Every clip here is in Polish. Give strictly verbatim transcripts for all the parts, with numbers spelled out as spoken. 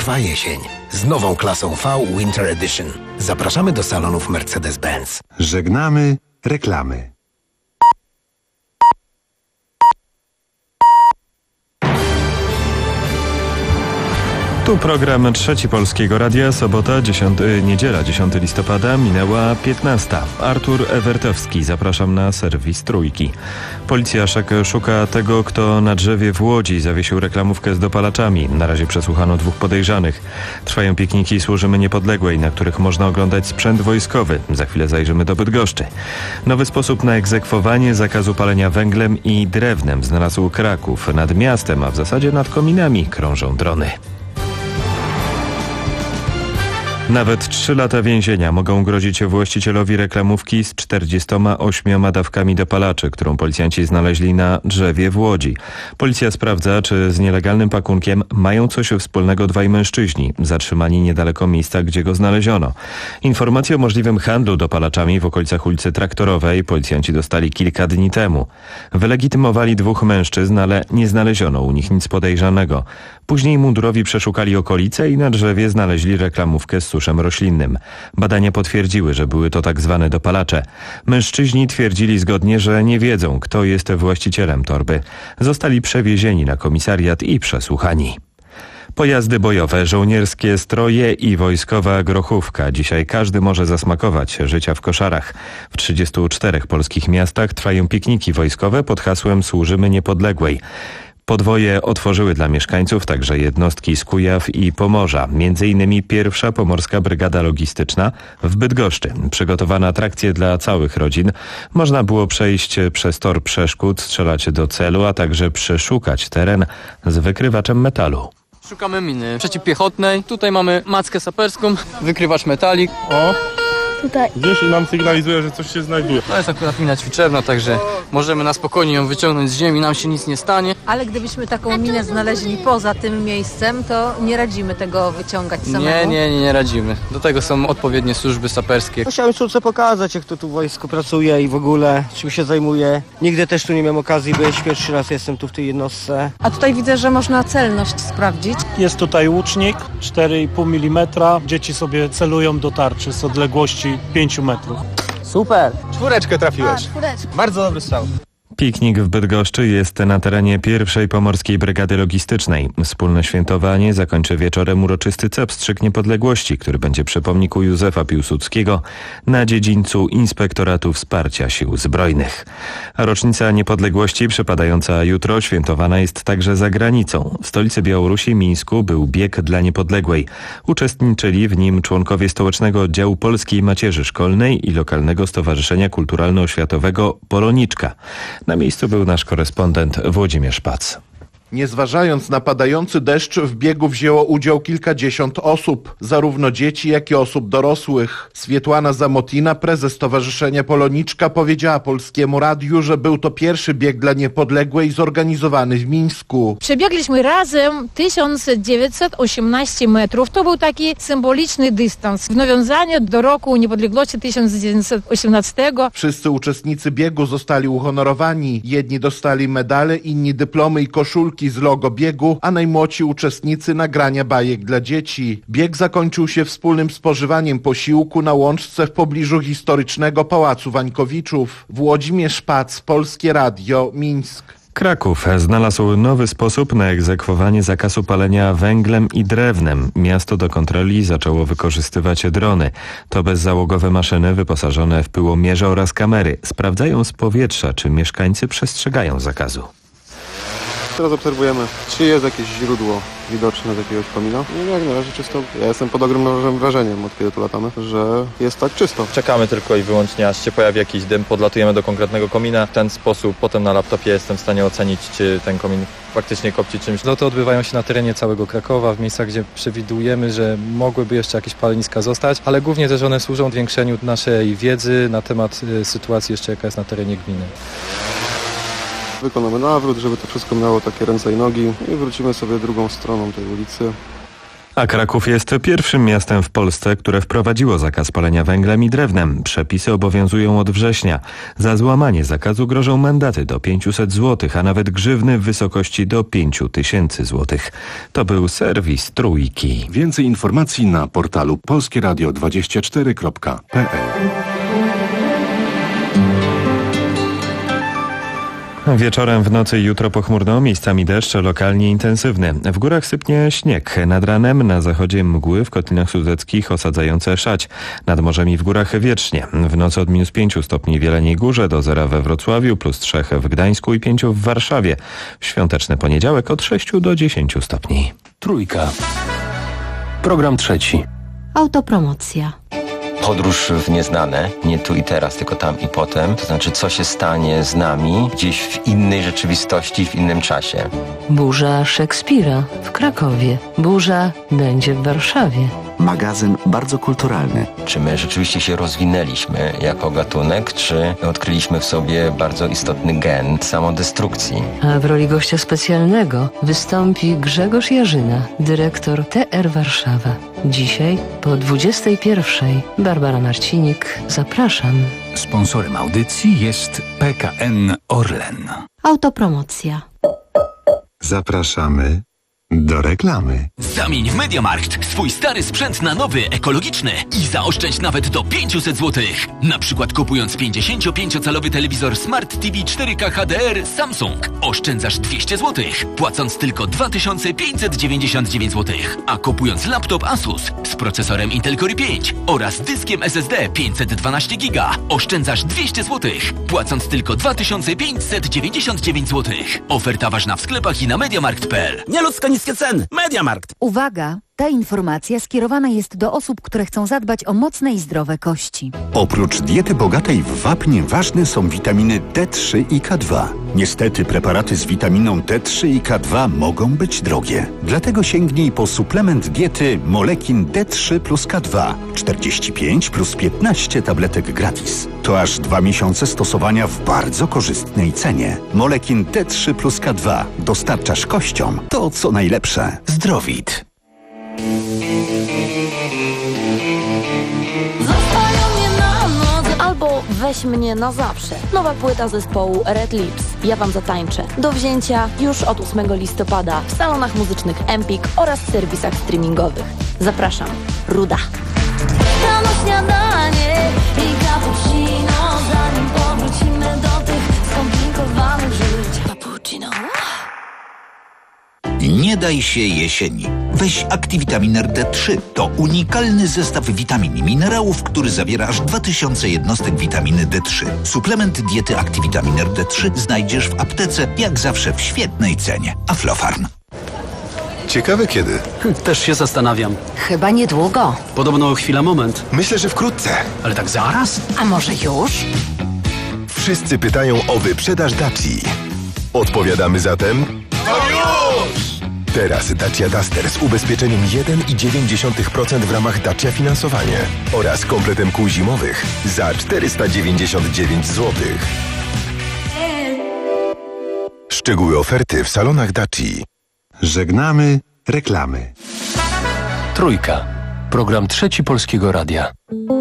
Trwa jesień z nową klasą V Winter Edition. Zapraszamy do salonów Mercedes-Benz. Żegnamy reklamy. Tu program Trzeci Polskiego Radia, sobota, dziesiąty, niedziela, dziesiątego listopada, minęła piętnasta. Artur Ewertowski, zapraszam na serwis Trójki. Policja szuka tego, kto na drzewie w Łodzi zawiesił reklamówkę z dopalaczami. Na razie przesłuchano dwóch podejrzanych. Trwają pikniki Służymy Niepodległej, na których można oglądać sprzęt wojskowy. Za chwilę zajrzymy do Bydgoszczy. Nowy sposób na egzekwowanie zakazu palenia węglem i drewnem znalazł Kraków. Nad miastem, a w zasadzie nad kominami, krążą drony. Nawet trzy lata więzienia mogą grozić właścicielowi reklamówki z czterdziestoma ośmioma dawkami dopalaczy, którą policjanci znaleźli na drzewie w Łodzi. Policja sprawdza, czy z nielegalnym pakunkiem mają coś wspólnego dwaj mężczyźni, zatrzymani niedaleko miejsca, gdzie go znaleziono. Informacje o możliwym handlu dopalaczami w okolicach ulicy Traktorowej policjanci dostali kilka dni temu. Wylegitymowali dwóch mężczyzn, ale nie znaleziono u nich nic podejrzanego. Później mundurowi przeszukali okolice i na drzewie znaleźli reklamówkę z suszem roślinnym. Badania potwierdziły, że były to tak zwane dopalacze. Mężczyźni twierdzili zgodnie, że nie wiedzą, kto jest właścicielem torby. Zostali przewiezieni na komisariat i przesłuchani. Pojazdy bojowe, żołnierskie stroje i wojskowa grochówka. Dzisiaj każdy może zasmakować życia w koszarach. W trzydziestu czterech polskich miastach trwają pikniki wojskowe pod hasłem Służymy Niepodległej. Podwoje otworzyły dla mieszkańców także jednostki z Kujaw i Pomorza. Między innymi pierwsza Pomorska Brygada Logistyczna w Bydgoszczy. Przygotowano atrakcje dla całych rodzin. Można było przejść przez tor przeszkód, strzelać do celu, a także przeszukać teren z wykrywaczem metalu. Szukamy miny przeciwpiechotnej. Tutaj mamy mackę saperską, wykrywacz metalik. O! Tutaj. Gdzieś nam sygnalizuje, że coś się znajduje. To jest akurat mina ćwiczebna, także możemy na spokojnie ją wyciągnąć z ziemi, nam się nic nie stanie. Ale gdybyśmy taką minę znaleźli poza tym miejscem, to nie radzimy tego wyciągać samemu? Nie, nie, nie, nie radzimy. Do tego są odpowiednie służby saperskie. Chciałem córce pokazać, jak to tu wojsko pracuje i w ogóle czym się zajmuje. Nigdy też tu nie miałem okazji być, pierwszy raz jestem tu w tej jednostce. A tutaj widzę, że można celność sprawdzić. Jest tutaj łucznik, cztery i pół milimetra. Dzieci sobie celują do tarczy z odległości pięciu metrów. Super! Czwóreczkę trafiłeś. A, czwóreczkę. Bardzo dobry strzał. Piknik w Bydgoszczy jest na terenie pierwszej Pomorskiej Brygady Logistycznej. Wspólne świętowanie zakończy wieczorem uroczysty cepstrzyk niepodległości, który będzie przy pomniku Józefa Piłsudskiego na dziedzińcu Inspektoratu Wsparcia Sił Zbrojnych. A rocznica niepodległości przypadająca jutro świętowana jest także za granicą. W stolicy Białorusi, Mińsku, był bieg dla niepodległej. Uczestniczyli w nim członkowie Stołecznego Oddziału Polskiej Macierzy Szkolnej i lokalnego Stowarzyszenia Kulturalno-Oświatowego Poloniczka. Na miejscu był nasz korespondent Włodzimierz Pac. Nie zważając na padający deszcz, w biegu wzięło udział kilkadziesiąt osób, zarówno dzieci, jak i osób dorosłych. Swietłana Zamotina, prezes Stowarzyszenia Poloniczka, powiedziała Polskiemu Radiu, że był to pierwszy bieg dla niepodległej zorganizowany w Mińsku. Przebiegliśmy razem tysiąc dziewięćset osiemnaście metrów. To był taki symboliczny dystans w nawiązaniu do roku niepodległości tysiąc dziewięćset osiemnastego. Wszyscy uczestnicy biegu zostali uhonorowani. Jedni dostali medale, inni dyplomy i koszulki z logo biegu, a najmłodsi uczestnicy nagrania bajek dla dzieci. Bieg zakończył się wspólnym spożywaniem posiłku na łączce w pobliżu historycznego Pałacu Wańkowiczów. Włodzimierz Pac, Polskie Radio, Mińsk. Kraków znalazł nowy sposób na egzekwowanie zakazu palenia węglem i drewnem. Miasto do kontroli zaczęło wykorzystywać drony. To bezzałogowe maszyny wyposażone w pyłomierze oraz kamery. Sprawdzają z powietrza, czy mieszkańcy przestrzegają zakazu. Teraz obserwujemy, czy jest jakieś źródło widoczne z jakiegoś komina. I jak na razie czysto. Ja jestem pod ogromnym wrażeniem, od kiedy tu latamy, że jest tak czysto. Czekamy tylko i wyłącznie, aż się pojawi jakiś dym, podlatujemy do konkretnego komina. W ten sposób potem na laptopie jestem w stanie ocenić, czy ten komin faktycznie kopci czymś. Loty odbywają się na terenie całego Krakowa, w miejscach, gdzie przewidujemy, że mogłyby jeszcze jakieś paleniska zostać, ale głównie też one służą zwiększeniu naszej wiedzy na temat sytuacji jeszcze, jaka jest na terenie gminy. Wykonamy nawrót, żeby to wszystko miało takie ręce i nogi i wrócimy sobie drugą stroną tej ulicy. A Kraków jest pierwszym miastem w Polsce, które wprowadziło zakaz palenia węglem i drewnem. Przepisy obowiązują od września. Za złamanie zakazu grożą mandaty do pięćset złotych, a nawet grzywny w wysokości do pięć tysięcy złotych. To był serwis Trójki. Więcej informacji na portalu polskie radio dwadzieścia cztery kropka p l. Wieczorem, w nocy i jutro pochmurno, miejscami deszcz, lokalnie intensywny. W górach sypnie śnieg. Nad ranem na zachodzie mgły, w Kotlinach Sudeckich osadzające szać. Nad morzem i w górach wietrznie. W nocy od minus pięciu stopni w Jeleniej Górze do zera we Wrocławiu, plus trzech w Gdańsku i pięciu w Warszawie. W świąteczny poniedziałek od sześciu do dziesięciu stopni. Trójka. Program trzeci. Autopromocja. Podróż w nieznane, nie tu i teraz, tylko tam i potem. To znaczy, co się stanie z nami gdzieś w innej rzeczywistości, w innym czasie. Burza Szekspira w Krakowie. Burza będzie w Warszawie. Magazyn bardzo kulturalny. Czy my rzeczywiście się rozwinęliśmy jako gatunek, czy odkryliśmy w sobie bardzo istotny gen samodestrukcji? A w roli gościa specjalnego wystąpi Grzegorz Jarzyna, dyrektor T R Warszawa. Dzisiaj po dwudziestej pierwszej. Barbara Marcinik, zapraszam. Sponsorem audycji jest P K N Orlen. Autopromocja. Zapraszamy do reklamy. Zamień w MediaMarkt swój stary sprzęt na nowy, ekologiczny i zaoszczędź nawet do pięćset złotych. Na przykład kupując pięćdziesięciopięciocalowy telewizor Smart T V cztery K H D R Samsung oszczędzasz dwieście złotych, płacąc tylko dwa tysiące pięćset dziewięćdziesiąt dziewięć złotych. A kupując laptop Asus z procesorem Intel Core pięć oraz dyskiem S S D pięćset dwanaście giga oszczędzasz dwieście złotych, płacąc tylko dwa tysiące pięćset dziewięćdziesiąt dziewięć złotych. Oferta ważna w sklepach i na mediamarkt kropka p l. Nieludzko niskie ceny. MediaMarkt. Uwaga! Ta informacja skierowana jest do osób, które chcą zadbać o mocne i zdrowe kości. Oprócz diety bogatej w wapń ważne są witaminy D trzy i K dwa. Niestety preparaty z witaminą D trzy i K dwa mogą być drogie. Dlatego sięgnij po suplement diety Molekin D trzy plus K dwa. czterdzieści pięć plus piętnaście tabletek gratis. To aż dwa miesiące stosowania w bardzo korzystnej cenie. Molekin D trzy plus K dwa. Dostarczasz kościom to, co najlepsze. Zdrowit. Albo weź mnie na zawsze. Nowa płyta zespołu Red Lips. Ja wam zatańczę. Do wzięcia już od ósmego listopada w salonach muzycznych Empik oraz serwisach streamingowych. Zapraszam. Ruda. Rano śniadanie i cappuccino, zanim powrócimy do tych skomplikowanych żyć. Cappuccino. Nie daj się jesieni. Weź Activitaminer D trzy. To unikalny zestaw witamin i minerałów, który zawiera aż dwa tysiące jednostek witaminy D trzy. Suplement diety Activitaminer D trzy znajdziesz w aptece, jak zawsze w świetnej cenie. Aflofarm. Ciekawe kiedy. Też się zastanawiam. Chyba niedługo. Podobno chwila moment. Myślę, że wkrótce. Ale tak zaraz? A może już? Wszyscy pytają o wyprzedaż Daci. Odpowiadamy zatem... No już! Teraz Dacia Duster z ubezpieczeniem jeden i dziewięć procent w ramach Dacia Finansowanie oraz kompletem kół zimowych za czterysta dziewięćdziesiąt dziewięć złotych. Szczegóły oferty w salonach Daci. Żegnamy reklamy. Trójka. Program trzeci Polskiego Radia.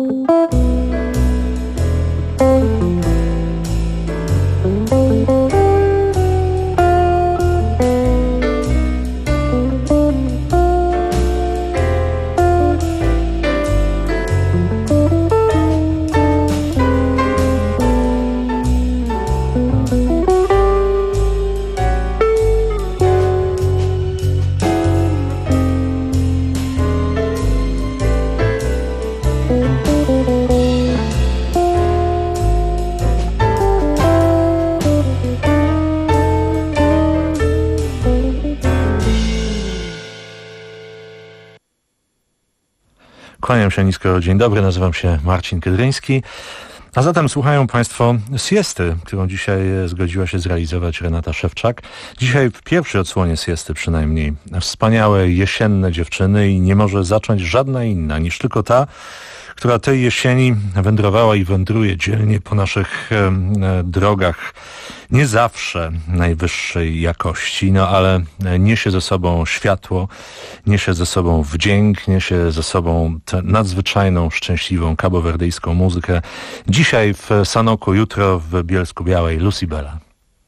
Kłaniam się nisko, dzień dobry, nazywam się Marcin Kydryński, a zatem słuchają Państwo siesty, którą dzisiaj zgodziła się zrealizować Renata Szewczak. Dzisiaj w pierwszej odsłonie siesty przynajmniej. Wspaniałe jesienne dziewczyny i nie może zacząć żadna inna niż tylko ta, która tej jesieni wędrowała i wędruje dzielnie po naszych e, drogach nie zawsze najwyższej jakości, no ale niesie ze sobą światło, niesie ze sobą wdzięk, niesie ze sobą tę nadzwyczajną, szczęśliwą kabowerdyjską muzykę. Dzisiaj w Sanoku, jutro w Bielsku-Białej Lucybela.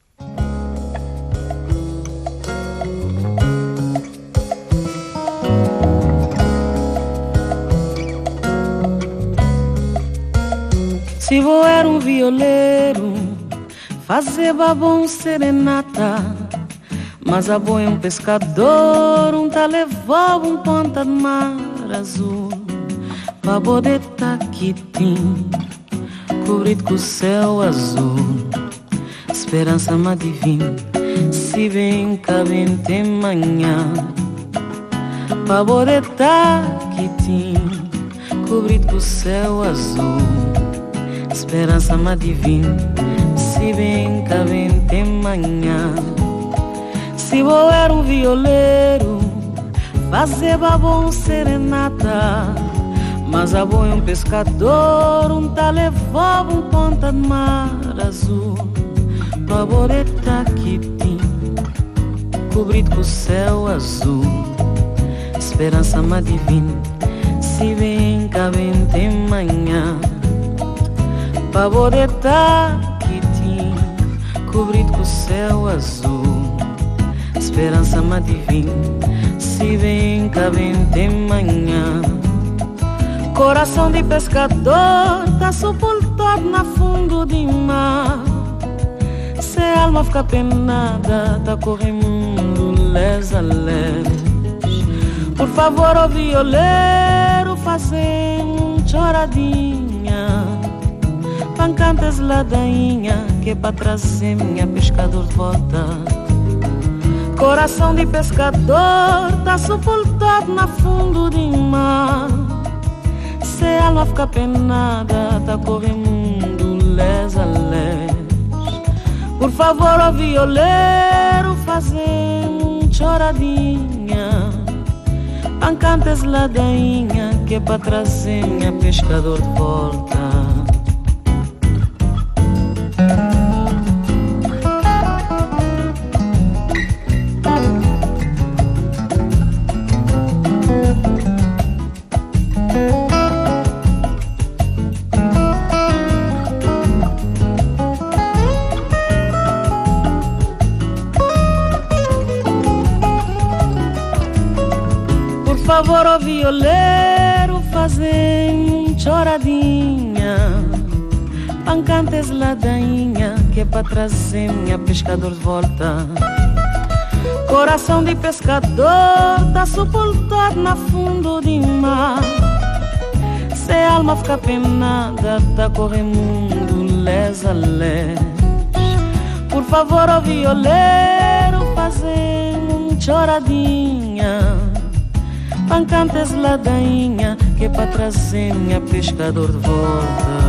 Se vou era um violeiro, fazia bom serenata, mas a boi um pescador, um tá levava um ponta de mar azul, pra poder tá quitim, cobrido com o céu azul, esperança me divina, se vem cá vem tem manhã, pra poder tá quitim, cobrido com o céu azul. Esperança me divina, se bem cá vem tem manhã. Se vou era um violeiro, fazia bom serenata, mas a boi um pescador, um tá levava um ponta de mar azul, pra boreta que tinha, cobrido com o céu azul. Esperança me divina, se bem cá vem tem manhã. Favorita que tinha, cobrido com o céu azul. Esperança me divina, se vem cá vem tem manhã. Coração de pescador tá sepultado na fundo de mar. Se a alma fica penada, tá correndo les a les. Por favor, o violeiro, fazer um choradinha. Pancantas ladainha, que é pra trazer minha pescador de volta. Coração de pescador, tá sepultado na fundo de mar. Se a alma fica penada, tá correndo les a les. Por favor, o violeiro, fazer um choradinha. Pancantas ladainha, que é pra trazer minha pescador de volta. Por favor, o violeiro, fazer um choradinha. Pancantes ladainha, que é pra trazer minha pescador de volta. Coração de pescador, tá sepultado na fundo de mar. Se a alma fica penada, tá correndo les a les. Por favor, o violeiro, fazer um choradinha. Pancantes ladainha, que é pra trazer minha pescador de volta.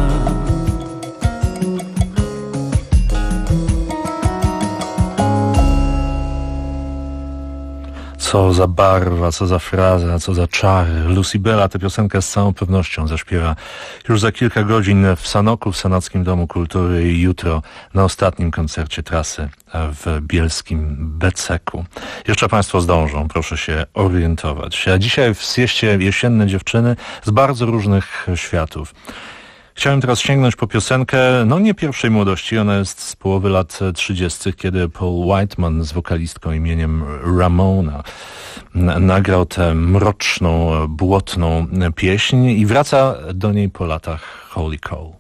Co za barwa, co za fraza, co za czar. Lucybela tę piosenkę z całą pewnością zaśpiewa już za kilka godzin w Sanoku, w Sanockim Domu Kultury i jutro na ostatnim koncercie trasy w bielskim Beceku. Jeszcze Państwo zdążą, proszę się orientować. A dzisiaj w sieście Jesienne Dziewczyny z bardzo różnych światów. Chciałem teraz sięgnąć po piosenkę, no nie pierwszej młodości, ona jest z połowy lat trzydziestych, kiedy Paul Whiteman z wokalistką imieniem Ramona nagrał tę mroczną, błotną pieśń i wraca do niej po latach Holy Cow.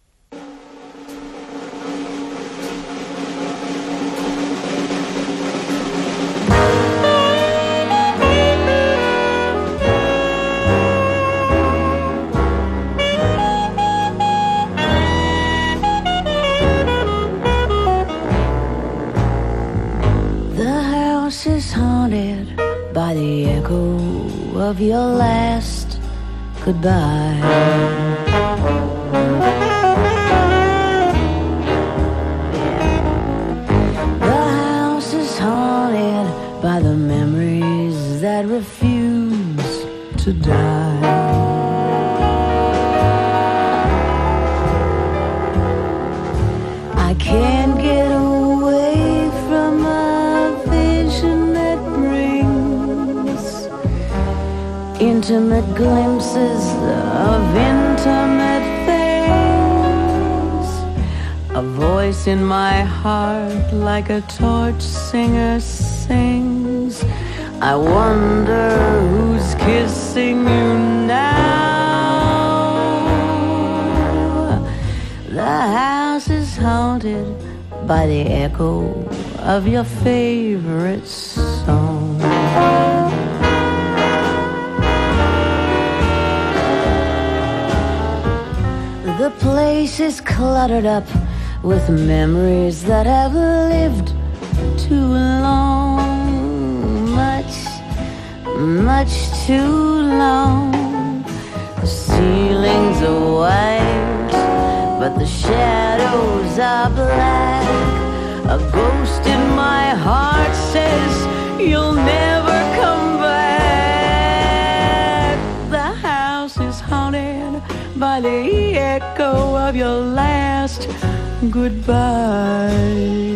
Is haunted by the echo of your last goodbye. The house is haunted by the memories that refuse to die. I can't get away intimate glimpses of intimate things. A voice in my heart like a torch singer sings. I wonder who's kissing you now. The house is haunted by the echo of your favorite song. The place is cluttered up with memories that have lived too long, much, much too long. The ceilings are white, but the shadows are black. A ghost in my heart says you'll never come back. The house is haunted by the echo of your last goodbye.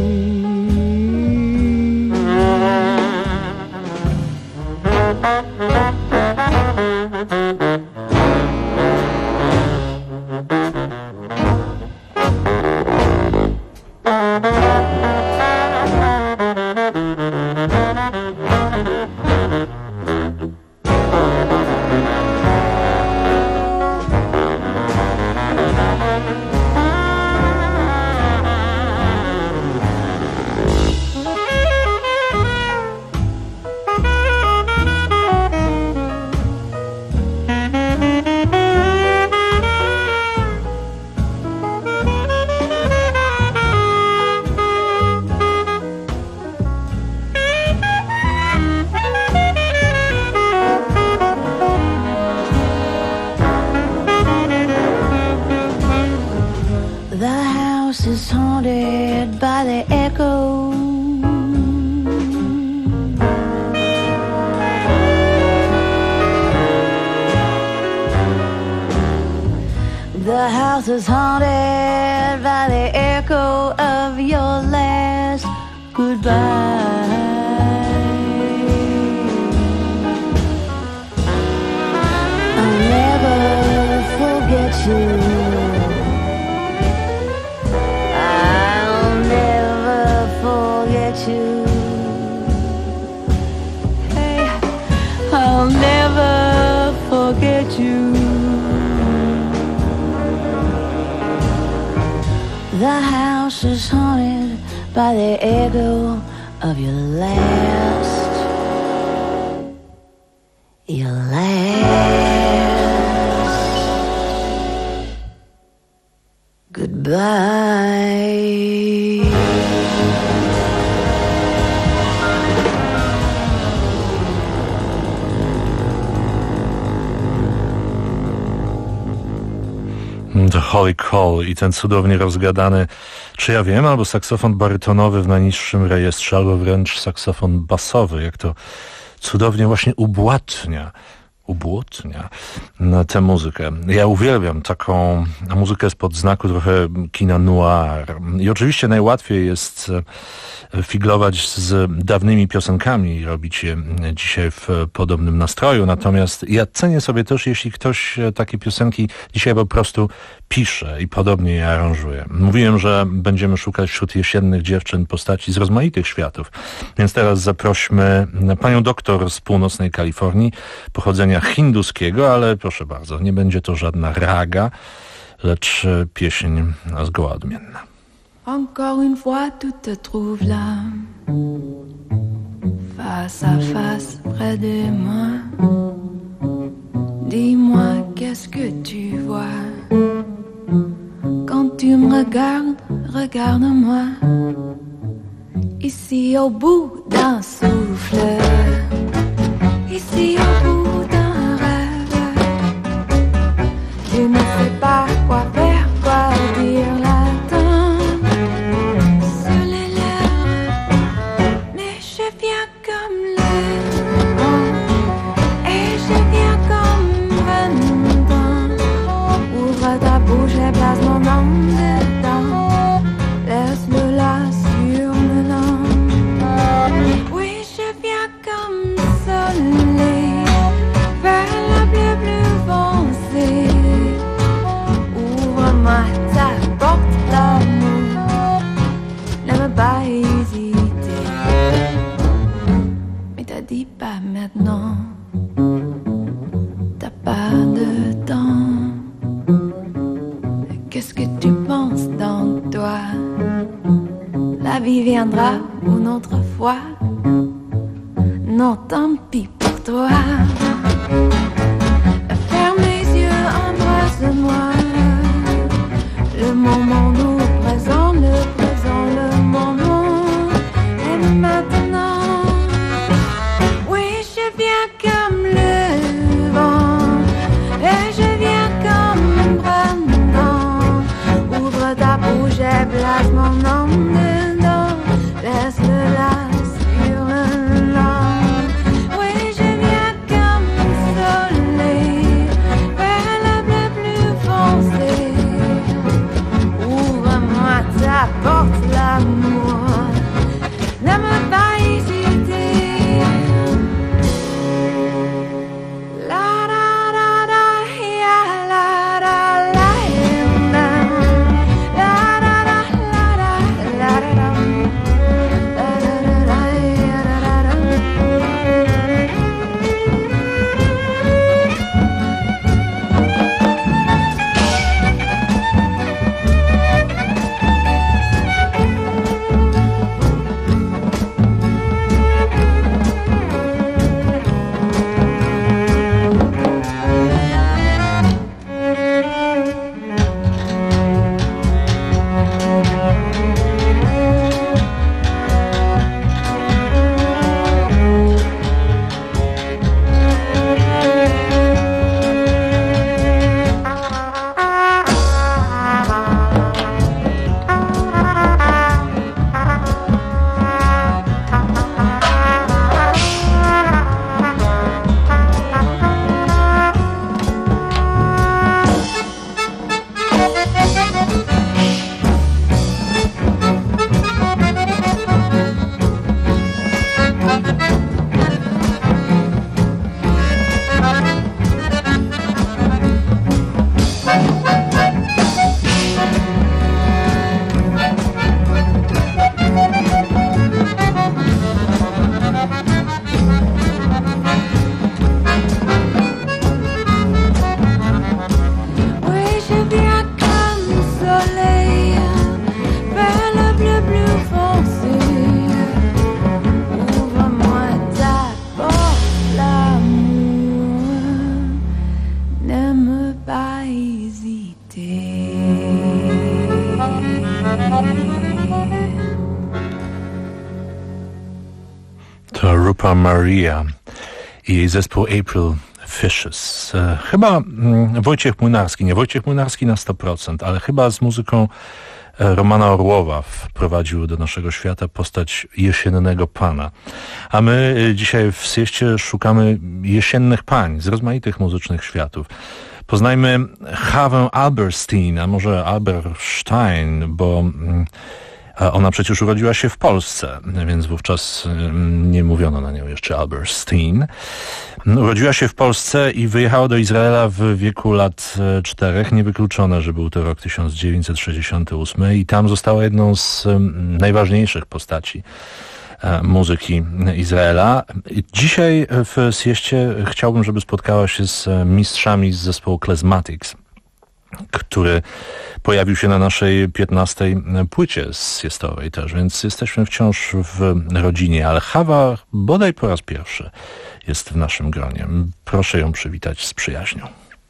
The house is haunted by the echo of your last goodbye. I'll never forget you. I'll never forget you. Hey, I'll never forget you. The house is haunted by the echo of your last, your last goodbye. The Holy Call i ten cudownie rozgadany, czy ja wiem, albo saksofon barytonowy w najniższym rejestrze, albo wręcz saksofon basowy, jak to cudownie właśnie ubłatnia, ubłotnia tę muzykę. Ja uwielbiam taką muzykę spod znaku trochę kina noir. I oczywiście najłatwiej jest figlować z dawnymi piosenkami i robić je dzisiaj w podobnym nastroju. Natomiast ja cenię sobie też, jeśli ktoś takie piosenki dzisiaj po prostu pisze i podobnie je aranżuje. Mówiłem, że będziemy szukać wśród jesiennych dziewczyn postaci z rozmaitych światów. Więc teraz zaprośmy panią doktor z północnej Kalifornii, pochodzenia hinduskiego, ale proszę bardzo, nie będzie to żadna raga, lecz pieśń zgoła odmienna. Encore une fois, tout te trouve là, face à face, près de moi. Dis-moi, qu'est-ce que tu vois? Quand tu me regardes, regarde-moi. Ici au bout d'un souffle, ici au bout d'un rêve. Je ne sais pas quoi faire, quoi dire là. Place mon âme dedans, laisse-le là sur le long. Oui, je viens viendra une autre fois. Non, tant pis pour toi. Ferme les yeux, embrasse-moi. Le moment nous présente, le présent, le moment est maintenant. Oui, je viens comme le vent et je viens comme un printemps. Ouvre ta bouche et place mon nom dedans. Laisse-le là sur le long. Oui, je viens comme le soleil vers le bleu plus foncé. Ouvre-moi ta porte, l'amour. Ne me pas hésiter. La la la la ya la la la la la la la la la la la. Rupa Maria i jej zespół April Fishes. Chyba mm, Wojciech Młynarski, nie Wojciech Młynarski na sto procent, ale chyba z muzyką Romana Orłowa wprowadził do naszego świata postać jesiennego pana. A my dzisiaj w Sieście szukamy jesiennych pań z rozmaitych muzycznych światów. Poznajmy Hawę Alberstein, a może Alberstein, bo ona przecież urodziła się w Polsce, więc wówczas nie mówiono na nią jeszcze Alberstein. Urodziła się w Polsce i wyjechała do Izraela w wieku lat czterech. Niewykluczone, że był to rok tysiąc dziewięćset sześćdziesiąty ósmy i tam została jedną z najważniejszych postaci muzyki Izraela. Dzisiaj w Sieście chciałbym, żeby spotkała się z mistrzami z zespołu Klezmatics, który pojawił się na naszej piętnastej płycie siestowej też, więc jesteśmy wciąż w rodzinie, ale Hawa bodaj po raz pierwszy jest w naszym gronie. Proszę ją przywitać z przyjaźnią.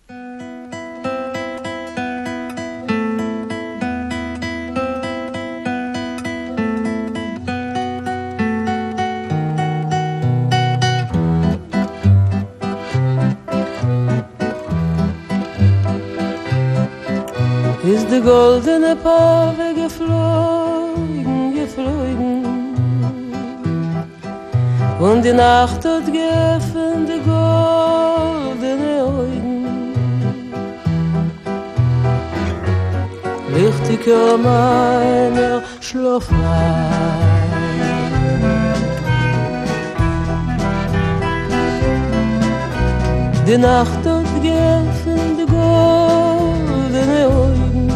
Ist die goldene Pave geflogen, geflogen und die Nacht hat geöffnet die goldene Augen. Lichtiger meiner Schlaf ein. Die Nacht hat geöffnet die goldene Augen.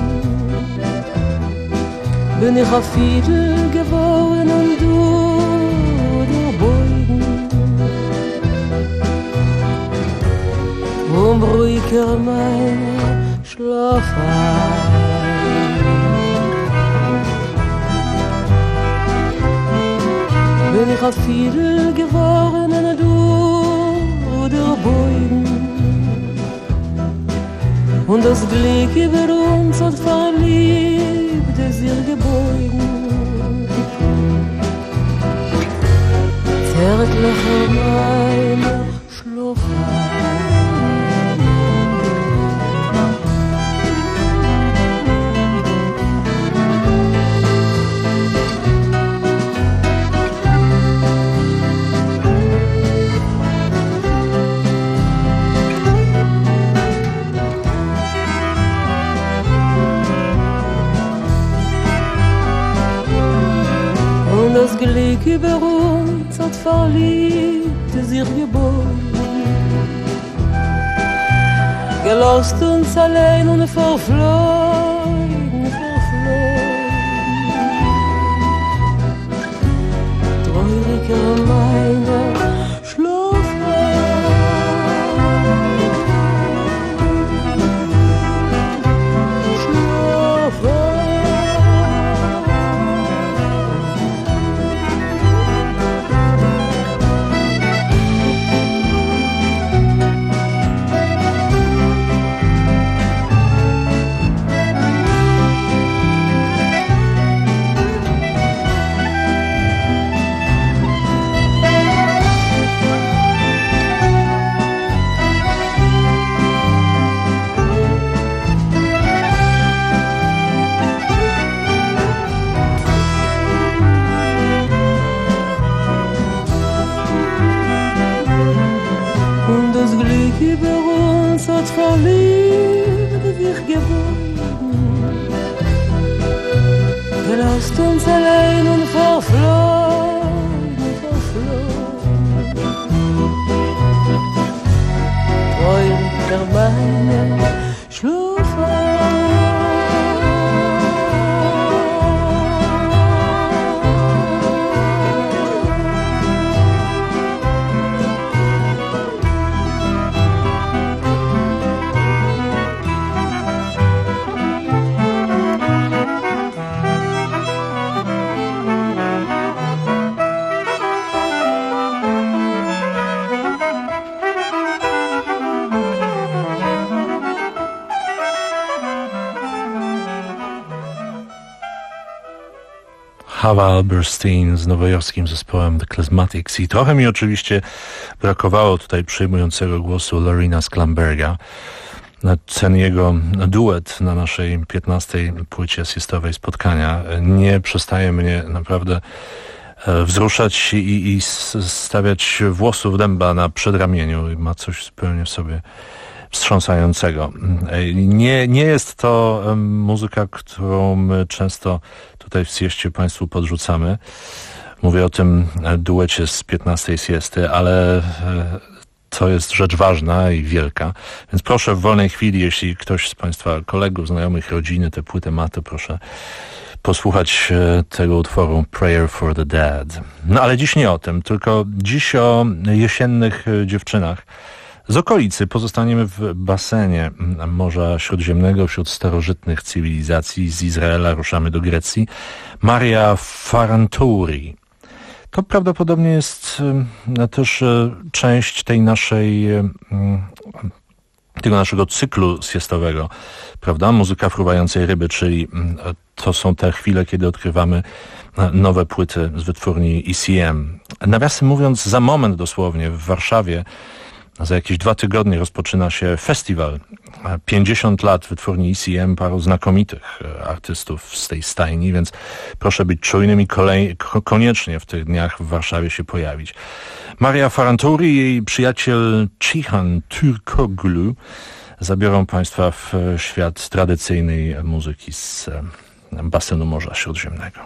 Bin ich auf Fiedel geworden und du der Beugen. Um ruhiger mein Schlaf ein. ich hat viel geworden, du, der Beugen. Und das Glück über uns hat verliebt, es ihr gebeugen. Zärtlicher meine Schlafheit. Das Glück über uns hat verliebt, es ihr geboren. Gelost uns allein und verflogen, verflogen. Trauriger meine über uns hat verliebt, sich gewonnen. Gelasst uns allein und verflogen, verflogen. Träumt meine Schlafheit. Hava Alberstein z nowojorskim zespołem The Klezmatics i trochę mi oczywiście brakowało tutaj przyjmującego głosu Lorina Sklamberga. Ten jego duet na naszej piętnastej płycie siestowej Spotkania nie przestaje mnie naprawdę wzruszać i, i stawiać włosów dęba na przedramieniu. Ma coś zupełnie w sobie wstrząsającego. Nie, nie jest to muzyka, którą my często tutaj w sieście Państwu podrzucamy. Mówię o tym duecie z piętnastej siesty, ale to jest rzecz ważna i wielka. Więc proszę w wolnej chwili, jeśli ktoś z Państwa kolegów, znajomych, rodziny tę płytę ma, to proszę posłuchać tego utworu Prayer for the Dead. No ale dziś nie o tym, tylko dziś o jesiennych dziewczynach. Z okolicy pozostaniemy w basenie Morza Śródziemnego wśród starożytnych cywilizacji. Z Izraela ruszamy do Grecji. Maria Farantouri. To prawdopodobnie jest też część tej naszej, tego naszego cyklu siestowego, prawda? Muzyka fruwającej ryby, czyli to są te chwile, kiedy odkrywamy nowe płyty z wytwórni E C M. Nawiasem mówiąc, za moment dosłownie w Warszawie za jakieś dwa tygodnie rozpoczyna się festiwal. pięćdziesiąt lat wytwórni E C M, paru znakomitych artystów z tej stajni, więc proszę być czujnym i kolej, koniecznie w tych dniach w Warszawie się pojawić. Maria Farantouri i jej przyjaciel Cihan Türkoglu zabiorą Państwa w świat tradycyjnej muzyki z basenu Morza Śródziemnego.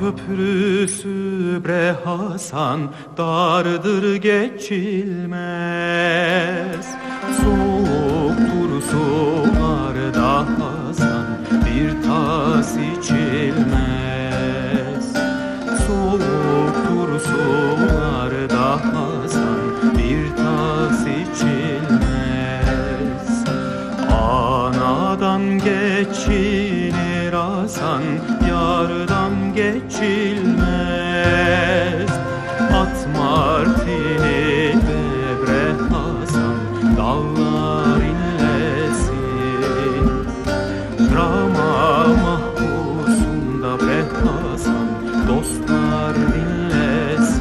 köprüsü bre Hasan, dardır geçilmez. Soğuktur sularda Hasan, bir tas içilmez. Soğuktur sularda Hasan, bir tas içilmez. Anadan geçilir Hasan, yardan geçilmez. At martini bebre Hasan, dağlar inlesin. Drama mahpusunda bre Hasan, dostlar dinlesin.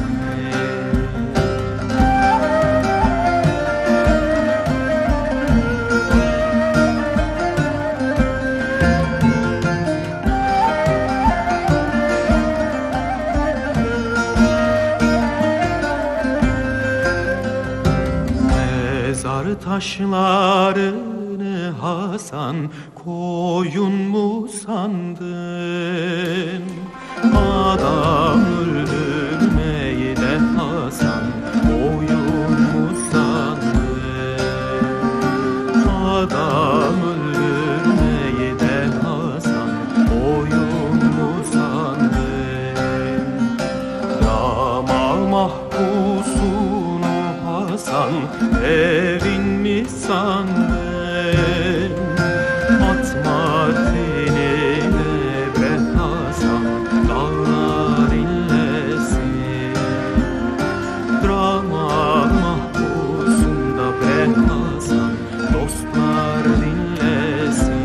Mezar taşlarını Hasan, koyun mu sandın? Adam öldürmeyi de Hasan, oyun mu sandın? Adam öldürmeyi de Hasan, oyun mu sandın? Drama mahpusunu Hasan, evin mi sandın? At martini bre Hasan, dağlar inlesin. Drama mahpusunda bre Hasan, dostlar dinlesin.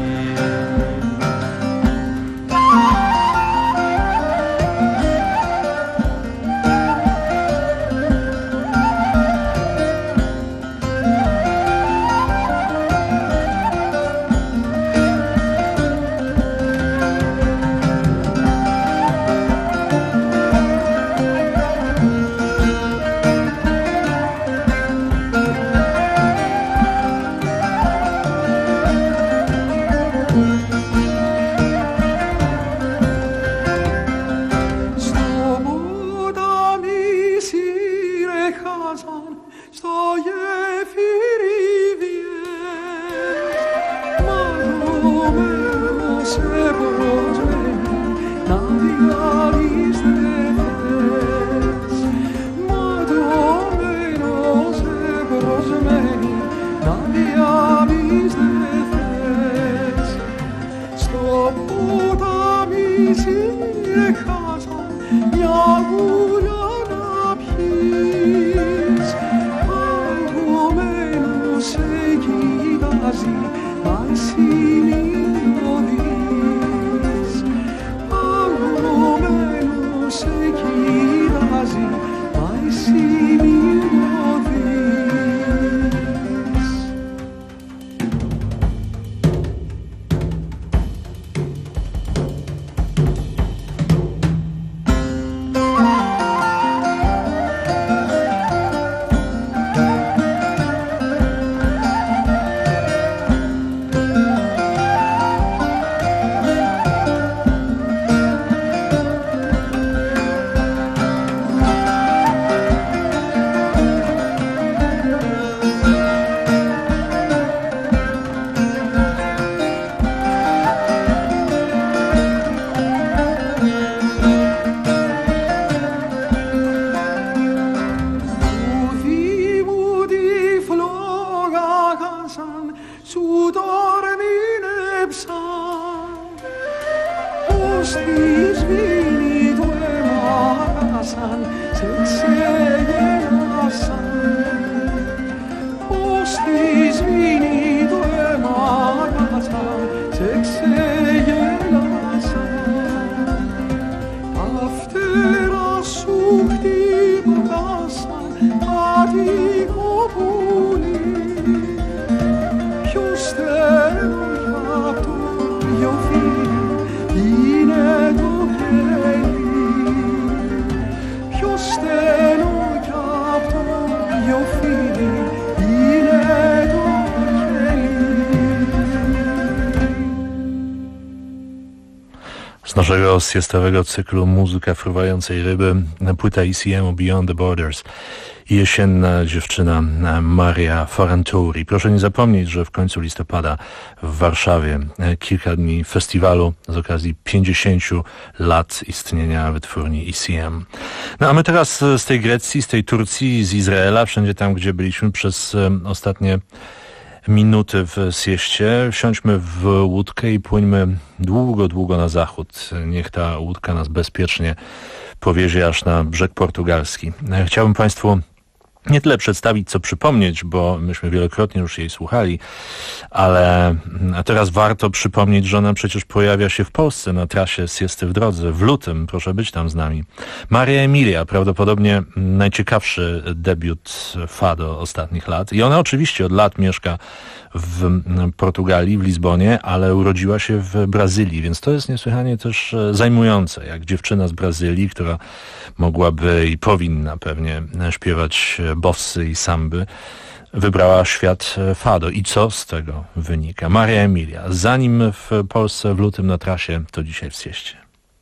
z naszego siestowego cyklu Muzyka fruwającej ryby, płyta E C M Beyond the Borders i jesienna dziewczyna Maria Ferranturi. Proszę nie zapomnieć, że w końcu listopada w Warszawie kilka dni festiwalu z okazji pięćdziesięciu lat istnienia wytwórni E C M. No a my teraz z tej Grecji, z tej Turcji, z Izraela, wszędzie tam, gdzie byliśmy przez ostatnie minuty w sieście, wsiądźmy w łódkę i płyńmy długo, długo na zachód. Niech ta łódka nas bezpiecznie powiezie aż na brzeg portugalski. Chciałbym Państwu nie tyle przedstawić, co przypomnieć, bo myśmy wielokrotnie już jej słuchali, ale teraz warto przypomnieć, że ona przecież pojawia się w Polsce na trasie Siesty w drodze w lutym. Proszę być tam z nami. Maria Emilia, prawdopodobnie najciekawszy debiut fado ostatnich lat. I ona oczywiście od lat mieszka w Portugalii, w Lizbonie, ale urodziła się w Brazylii, więc to jest niesłychanie też zajmujące, jak dziewczyna z Brazylii, która mogłaby i powinna pewnie śpiewać bossy i samby, wybrała świat fado. I co z tego wynika? Maria Emilia. Zanim w Polsce w lutym na trasie, to dzisiaj w Sieście.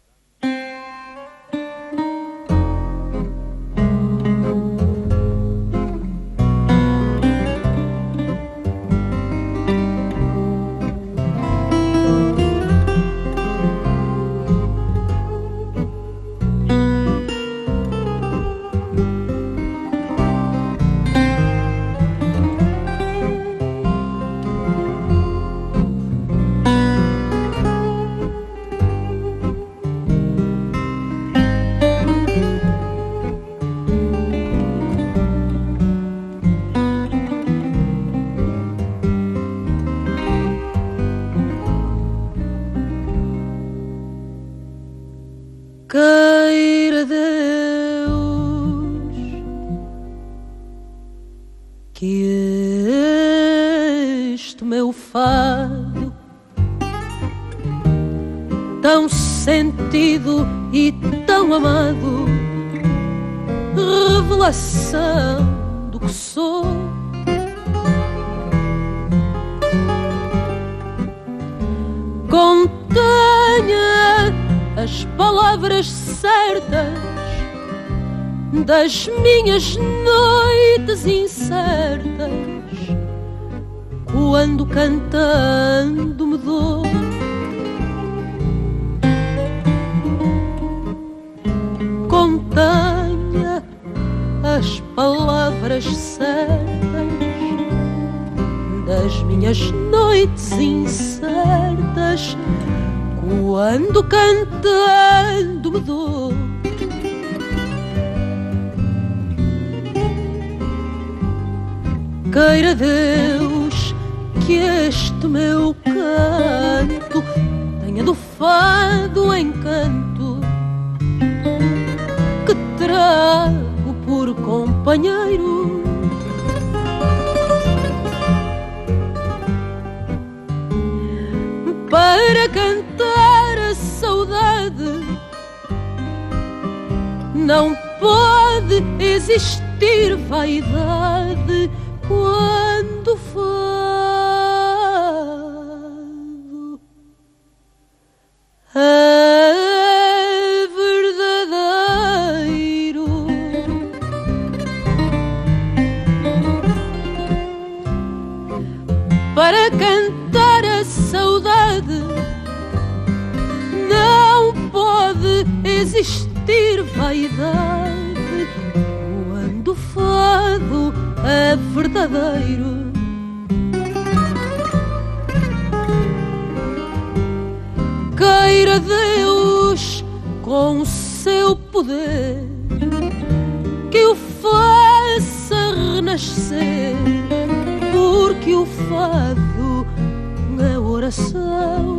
Queira Deus que este meu fado, tão sentido e tão amado, revelação do que sou, contenha as palavras certas das minhas noites incertas, quando cantando me dou. Contenha as palavras certas das minhas noites incertas, quando cantando me dou. Queira Deus que este meu canto tenha do fado encanto, que trago por companheiro, para cantar a saudade. Não pode existir vaidade quando fado é verdadeiro. Para cantar a saudade não pode existir vaidade quando o fado é verdadeiro. Queira Deus com o seu poder que o faça renascer, porque o fado é oração.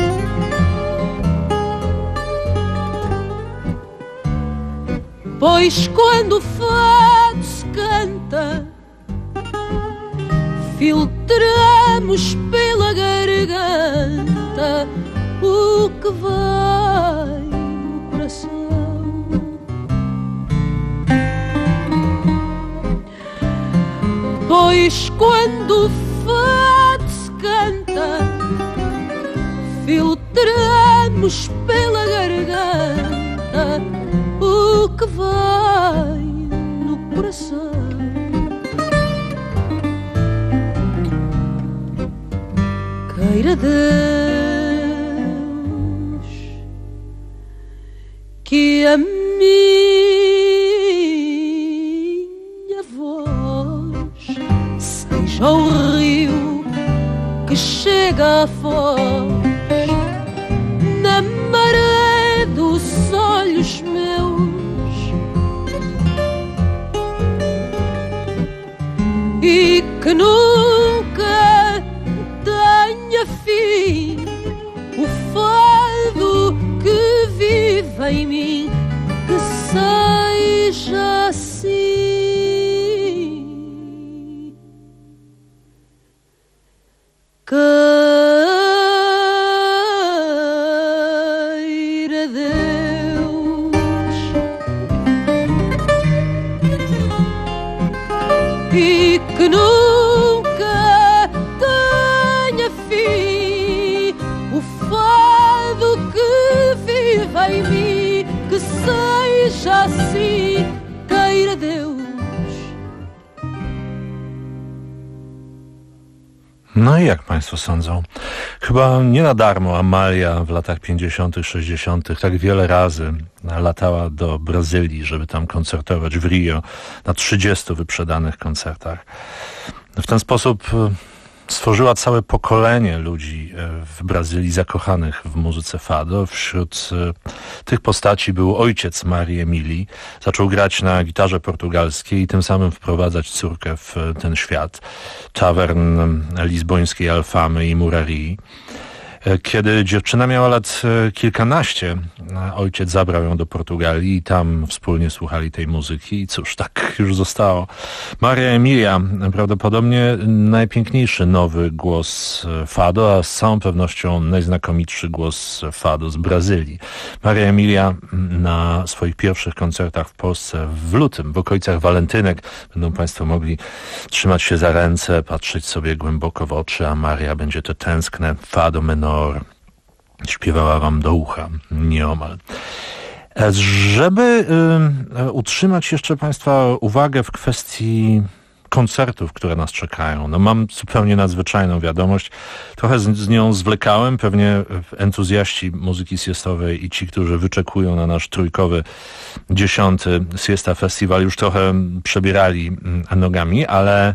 Pois quando o fado se canta, filtramos pela garganta o que vai no coração. Pois quando o fado se canta, filtramos pela canta o que vai no coração. Queira Deus que a minha voz seja o rio que chega a foz na maré dos olhos meus e que nunca tenha fim o fado que vive em mim, que seja assim. Queira Deus e que nunca tenha fim o fado que vive em mim, que seja assim. Queira Deus. No i jak Państwo sądzą? Chyba nie na darmo Amalia w latach pięćdziesiątych, sześćdziesiątych tak wiele razy latała do Brazylii, żeby tam koncertować w Rio na trzydziestu wyprzedanych koncertach. W ten sposób stworzyła całe pokolenie ludzi w Brazylii zakochanych w muzyce fado. Wśród tych postaci był ojciec Marii Emilii. Zaczął grać na gitarze portugalskiej i tym samym wprowadzać córkę w ten świat tawern lizbońskiej Alfamy i Murarii. Kiedy dziewczyna miała lat kilkanaście, ojciec zabrał ją do Portugalii i tam wspólnie słuchali tej muzyki i cóż, tak już zostało. Maria Emilia, prawdopodobnie najpiękniejszy nowy głos fado, a z całą pewnością najznakomitszy głos fado z Brazylii. Maria Emilia na swoich pierwszych koncertach w Polsce w lutym, w okolicach walentynek, będą Państwo mogli trzymać się za ręce, patrzeć sobie głęboko w oczy, a Maria będzie to tęskne fado menor śpiewała wam do ucha, nieomal. Żeby y, utrzymać jeszcze Państwa uwagę w kwestii koncertów, które nas czekają, no mam zupełnie nadzwyczajną wiadomość. Trochę z, z nią zwlekałem, pewnie entuzjaści muzyki siestowej i ci, którzy wyczekują na nasz trójkowy dziesiąty Siesta Festival już trochę przebierali nogami, ale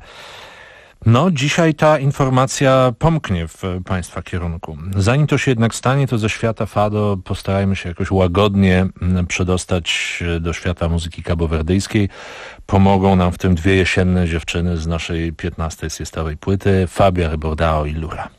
no, dzisiaj ta informacja pomknie w Państwa kierunku. Zanim to się jednak stanie, to ze świata fado postarajmy się jakoś łagodnie przedostać do świata muzyki kabowerdyjskiej. Pomogą nam w tym dwie jesienne dziewczyny z naszej piętnastej siestowej płyty, Fabia Rebordao i Lura.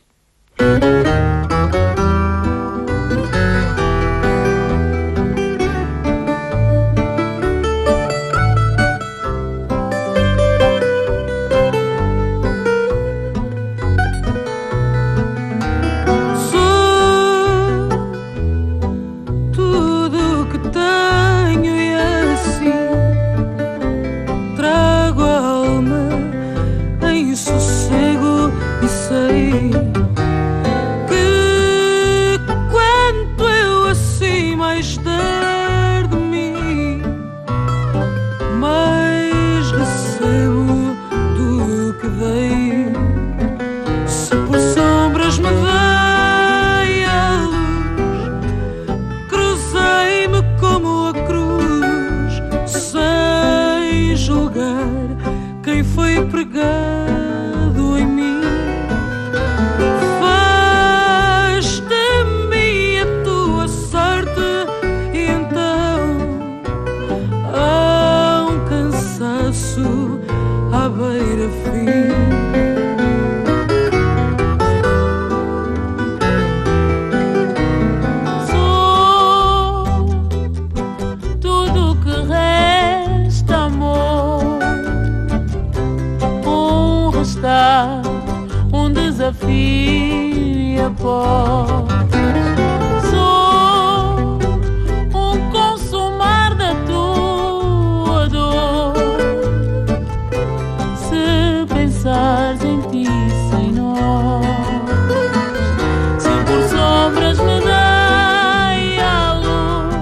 Sem por sombras me dai a luz.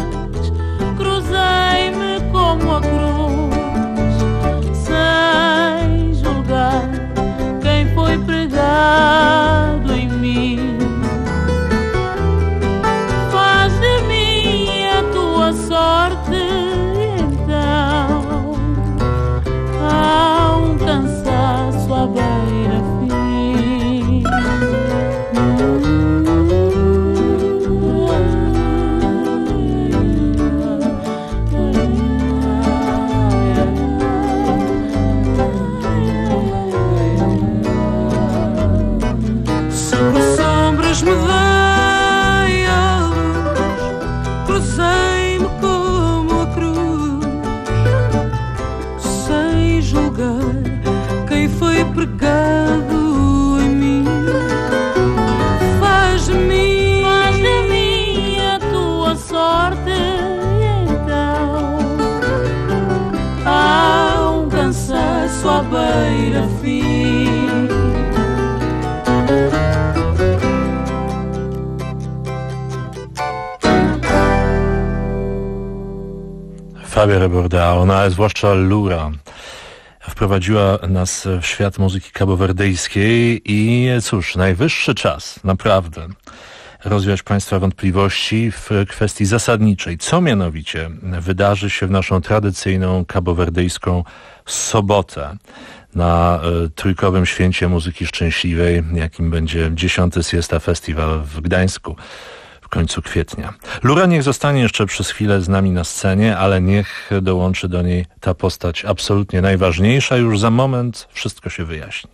Fabio Rebordao, no ale zwłaszcza Lura, wprowadziła nas w świat muzyki kabowerdyjskiej i cóż, najwyższy czas, naprawdę, rozwiać Państwa wątpliwości w kwestii zasadniczej. Co mianowicie wydarzy się w naszą tradycyjną kabowerdyjską sobotę na y, trójkowym święcie muzyki szczęśliwej, jakim będzie dziesiąty Siesta Festival w Gdańsku w końcu kwietnia. Lura niech zostanie jeszcze przez chwilę z nami na scenie, ale niech dołączy do niej ta postać absolutnie najważniejsza. Już za moment wszystko się wyjaśni.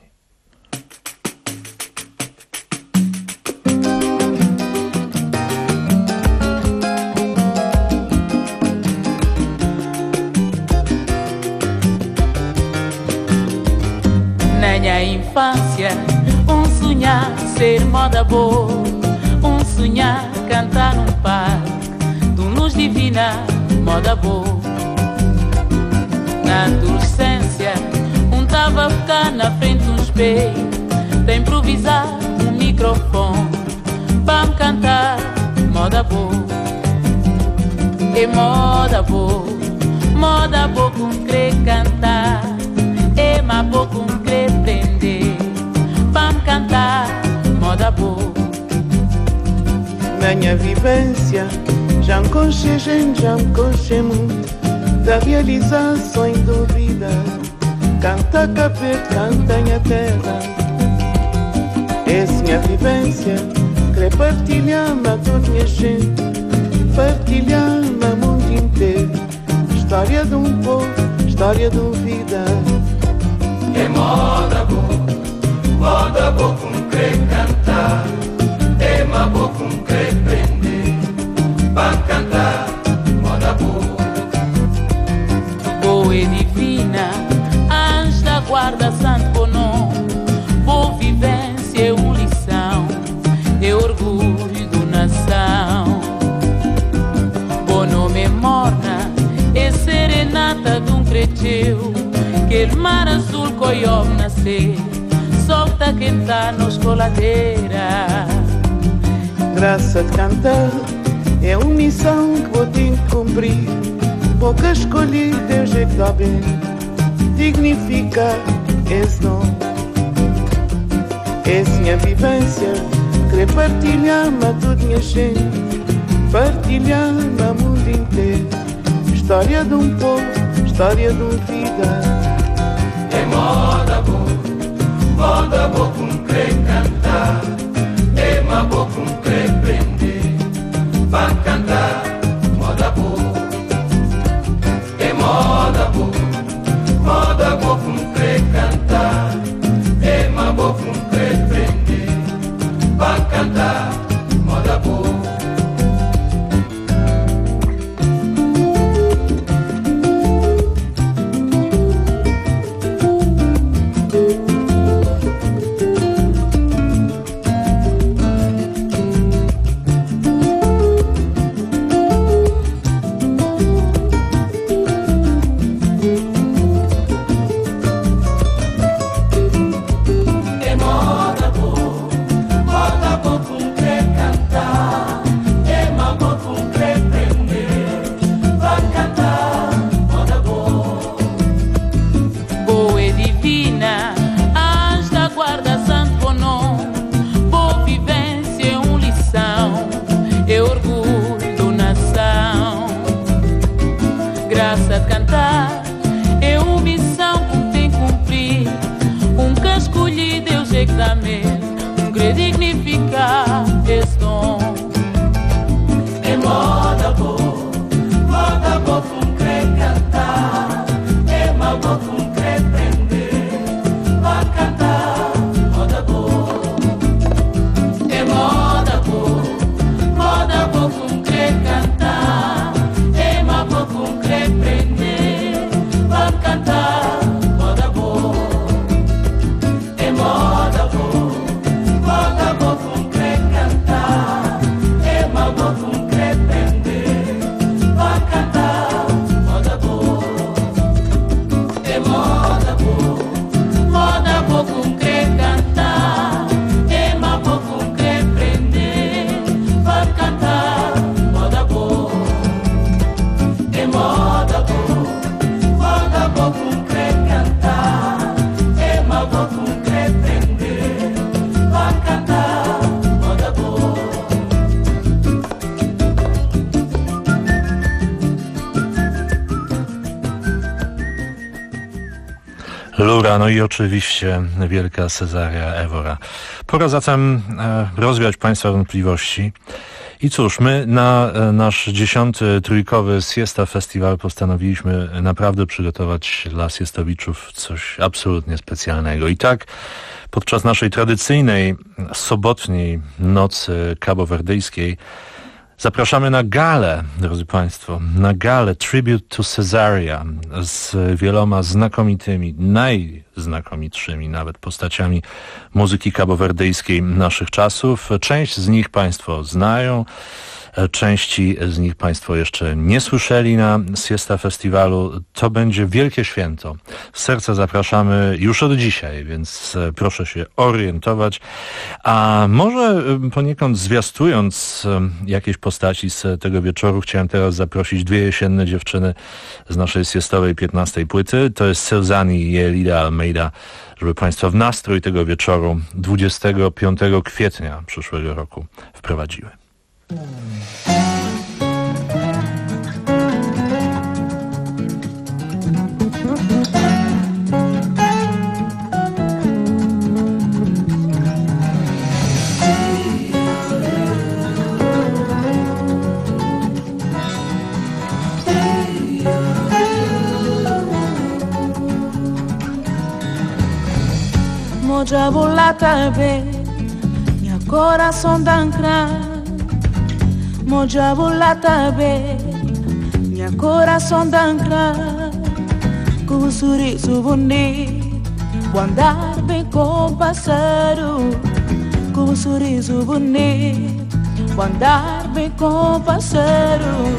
Na minha infância, um sonhar ser moda boa, um sonhar cantar num parque, de luz divina, moda boa. Na adolescência, um tava a ficar na frente de um espelho, de improvisar um microfone, para me cantar, moda boa. E moda boa, moda boa com querer cantar, e ma boa com querer prender, para me cantar, moda boa. Na minha vivência, já me conchei gente, já me conchei muito, da realização em dúvida, canta capeta, canta minha terra. Essa minha vivência, querer partilhar-me a toda minha gente, partilhar-me a mundo inteiro, história de um povo, história de uma vida. É moda boa, moda boa com querer cantar, é uma boa com querer prender, para cantar, moda boa. Boa e divina, anjo da guarda santo conon, boa vivência é uma lição, é orgulho do nação. Bom nome é morna, é serenata de um creteu, que o mar azul coió nascer, solta quem tá na escoladeira. Graça de cantar é uma missão que vou ter que cumprir, pouca escolhi, Deus é que dá bem, dignifica esse nome. Essa minha vivência, querer partilhar-me a toda minha gente, partilhar-me a mundo inteiro, história de um povo, história de uma vida. É moda boa, moda boa com querer cantar, é uma boa com querer prender, para cantar, moda boa. É moda boa, moda boa com querer cantar, é uma boa com querer prender, para cantar, moda boa. É moda boa, moda boa com querer Lura, no i oczywiście wielka Cesaria Evora. Pora zatem e, rozwiać Państwa wątpliwości. I cóż, my na e, nasz dziesiąty trójkowy Siesta Festival postanowiliśmy naprawdę przygotować dla siestowiczów coś absolutnie specjalnego. I tak podczas naszej tradycyjnej sobotniej nocy kabowerdyjskiej zapraszamy na galę, drodzy Państwo, na galę Tribute to Cesaria z wieloma znakomitymi, najznakomitszymi nawet postaciami muzyki kabowerdyjskiej naszych czasów. Część z nich Państwo znają, części z nich Państwo jeszcze nie słyszeli na Siesta Festiwalu. To będzie wielkie święto. Z serca zapraszamy już od dzisiaj, więc proszę się orientować. A może poniekąd zwiastując jakieś postaci z tego wieczoru, chciałem teraz zaprosić dwie jesienne dziewczyny z naszej siestowej piętnastej płyty. To jest Sylzani i Elida Almeida, żeby Państwa w nastrój tego wieczoru dwudziestego piątego kwietnia przyszłego roku wprowadziły. Moja volata be, mio coração d'angrar. Moja volata be, mio coração d'angrar. Com um sorriso bonito, vou andar bem compassado. Com um sorriso bonito, vou andar bem compassado.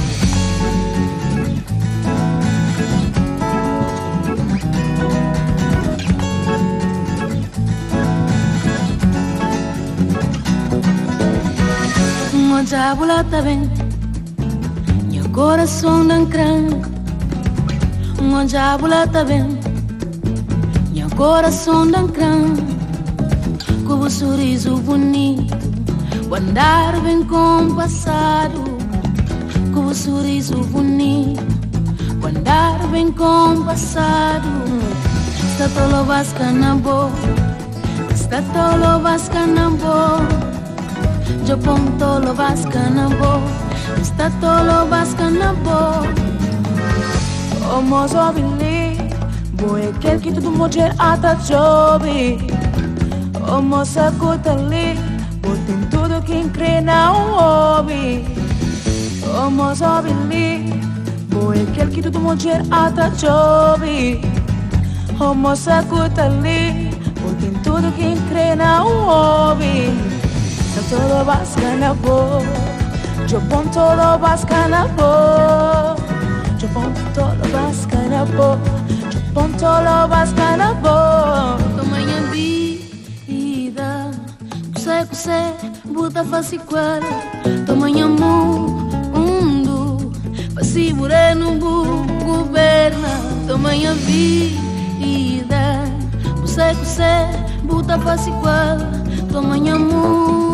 Moja volata bem, meu coração não cranca. Moja volata bem, meu coração não cranca. Com um sorriso bonito, vou andar bem compassado. Com um sorriso bonito, vou andar bem compassado. Está todo vasca na boca, está todo vasca na boca. Yo ponto lo vasca na bo, está todo vasca na bo. O mozo bili, boe quel que tudo mulher ata jobi. O moça cutali, botem tudo quem crê na hobby. O mozo bili, boe quel que tudo mulher ata jobi. O moça cutali, botem tudo quem crê na hobby. Todo vasca na bo, yo pon todo vasca na bo, yo pon todo vasca na bo, yo pon todo vasca na bo. Toma minha vida, cusé cusé, buta fácil qual. Toma minha mundo, fácil moreno bu governa. Toma minha vida, cusé cusé, buta fácil qual. Toma minha mundo.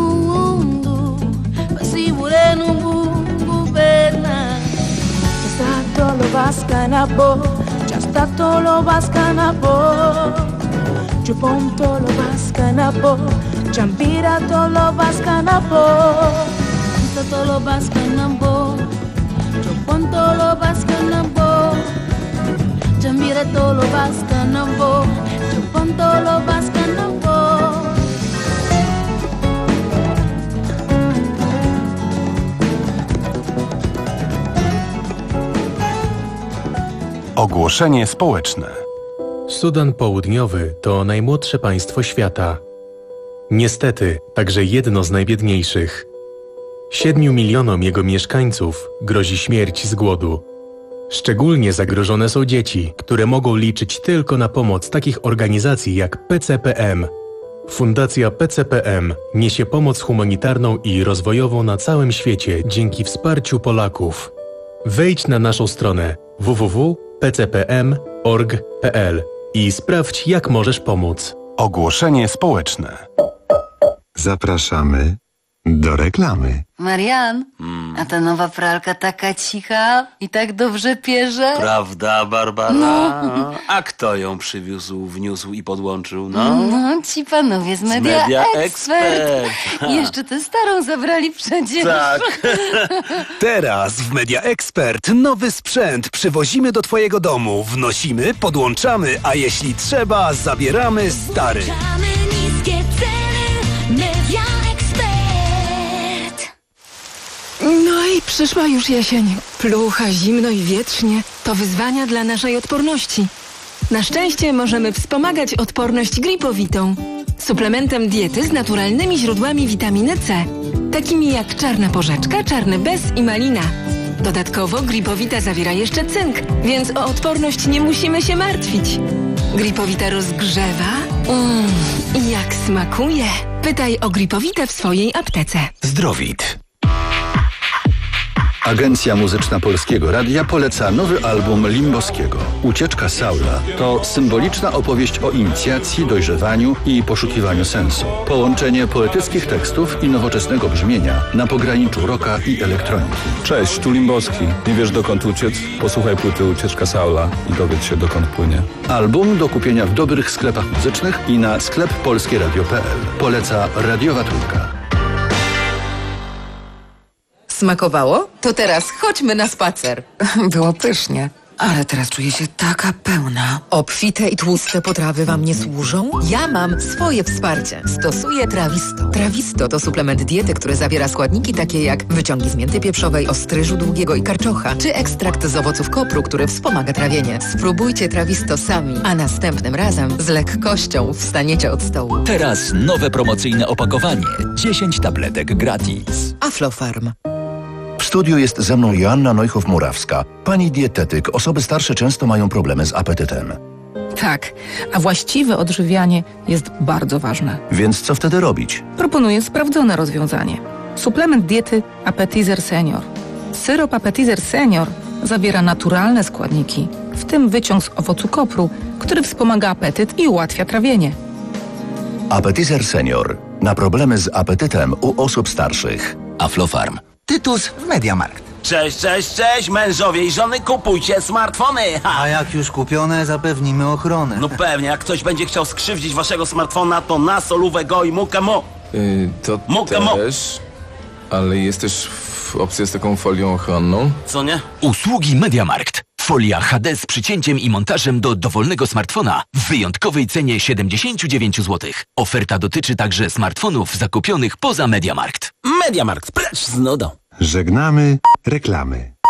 Si moreno governa. Ya está todo vasca na bo, ya está todo vasca na bo. Yo pon todo vasca na bo, champira todo vasca na bo. Está todo vasca na bo, yo pon todo vasca na bo. Champira todo vasca na bo, yo pon todo vasca na bo. Ogłoszenie społeczne. Sudan Południowy to najmłodsze państwo świata. Niestety, także jedno z najbiedniejszych. Siedmiu milionom jego mieszkańców grozi śmierć z głodu. Szczególnie zagrożone są dzieci, które mogą liczyć tylko na pomoc takich organizacji jak P C P M. Fundacja P C P M niesie pomoc humanitarną i rozwojową na całym świecie dzięki wsparciu Polaków. Wejdź na naszą stronę w w w kropka p c p m kropka org kropka p l i sprawdź, jak możesz pomóc. Ogłoszenie społeczne. Zapraszamy do reklamy. Marian, Mm. A ta nowa pralka taka cicha i tak dobrze pierze. Prawda, Barbara? No. A kto ją przywiózł, wniósł i podłączył, no? No, ci panowie z Media, Media Expert. Expert. I jeszcze tę starą zabrali przecież. Tak. Teraz w Media Expert nowy sprzęt przywozimy do twojego domu. Wnosimy, podłączamy, a jeśli trzeba, zabieramy stary. Niskie ceny, Media Expert. No i przyszła już jesień. Plucha, zimno i wietrznie. To wyzwania dla naszej odporności. Na szczęście możemy wspomagać odporność gripowitą. Suplementem diety z naturalnymi źródłami witaminy C. Takimi jak czarna porzeczka, czarny bez i malina. Dodatkowo gripowita zawiera jeszcze cynk, więc o odporność nie musimy się martwić. Gripowita rozgrzewa. Mmm, i jak smakuje. Pytaj o gripowitę w swojej aptece. Zdrowit. Agencja Muzyczna Polskiego Radia poleca nowy album Limboskiego. Ucieczka Saula to symboliczna opowieść o inicjacji, dojrzewaniu i poszukiwaniu sensu. Połączenie poetyckich tekstów i nowoczesnego brzmienia na pograniczu rocka i elektroniki. Cześć, tu Limboski. Nie wiesz dokąd uciec? Posłuchaj płyty Ucieczka Saula i dowiedz się dokąd płynie. Album do kupienia w dobrych sklepach muzycznych i na sklep polskieradio kropka pe el. Poleca Radiowa Trójka. Smakowało? To teraz chodźmy na spacer. Było pysznie. Ale teraz czuję się taka pełna. Obfite i tłuste potrawy wam nie służą? Ja mam swoje wsparcie. Stosuję Trawisto. Trawisto to suplement diety, który zawiera składniki takie jak wyciągi z mięty pieprzowej, ostryżu długiego i karczocha, czy ekstrakt z owoców kopru, który wspomaga trawienie. Spróbujcie Trawisto sami, a następnym razem z lekkością wstaniecie od stołu. Teraz nowe promocyjne opakowanie. dziesięć tabletek gratis. Aflofarm. W studiu jest ze mną Joanna Neuchow-Murawska. Pani dietetyk, osoby starsze często mają problemy z apetytem. Tak, a właściwe odżywianie jest bardzo ważne. Więc co wtedy robić? Proponuję sprawdzone rozwiązanie. Suplement diety Appetizer Senior. Syrop Appetizer Senior zawiera naturalne składniki, w tym wyciąg z owocu kopru, który wspomaga apetyt i ułatwia trawienie. Appetizer Senior. Na problemy z apetytem u osób starszych. Aflofarm. Tytus w Mediamarkt. Cześć, cześć, cześć, mężowie i żony, kupujcie smartfony! Ha. A jak już kupione, zapewnimy ochronę. No pewnie, jak ktoś będzie chciał skrzywdzić waszego smartfona, to na solówę go i mukę mu. Yy, to Mukę też, ale jest też w opcja z taką folią ochronną. Co nie? Usługi Mediamarkt. Folia H D z przycięciem i montażem do dowolnego smartfona w wyjątkowej cenie siedemdziesiąt dziewięć złotych. Oferta dotyczy także smartfonów zakupionych poza Mediamarkt. Mediamarkt, precz z nudą. Żegnamy reklamy.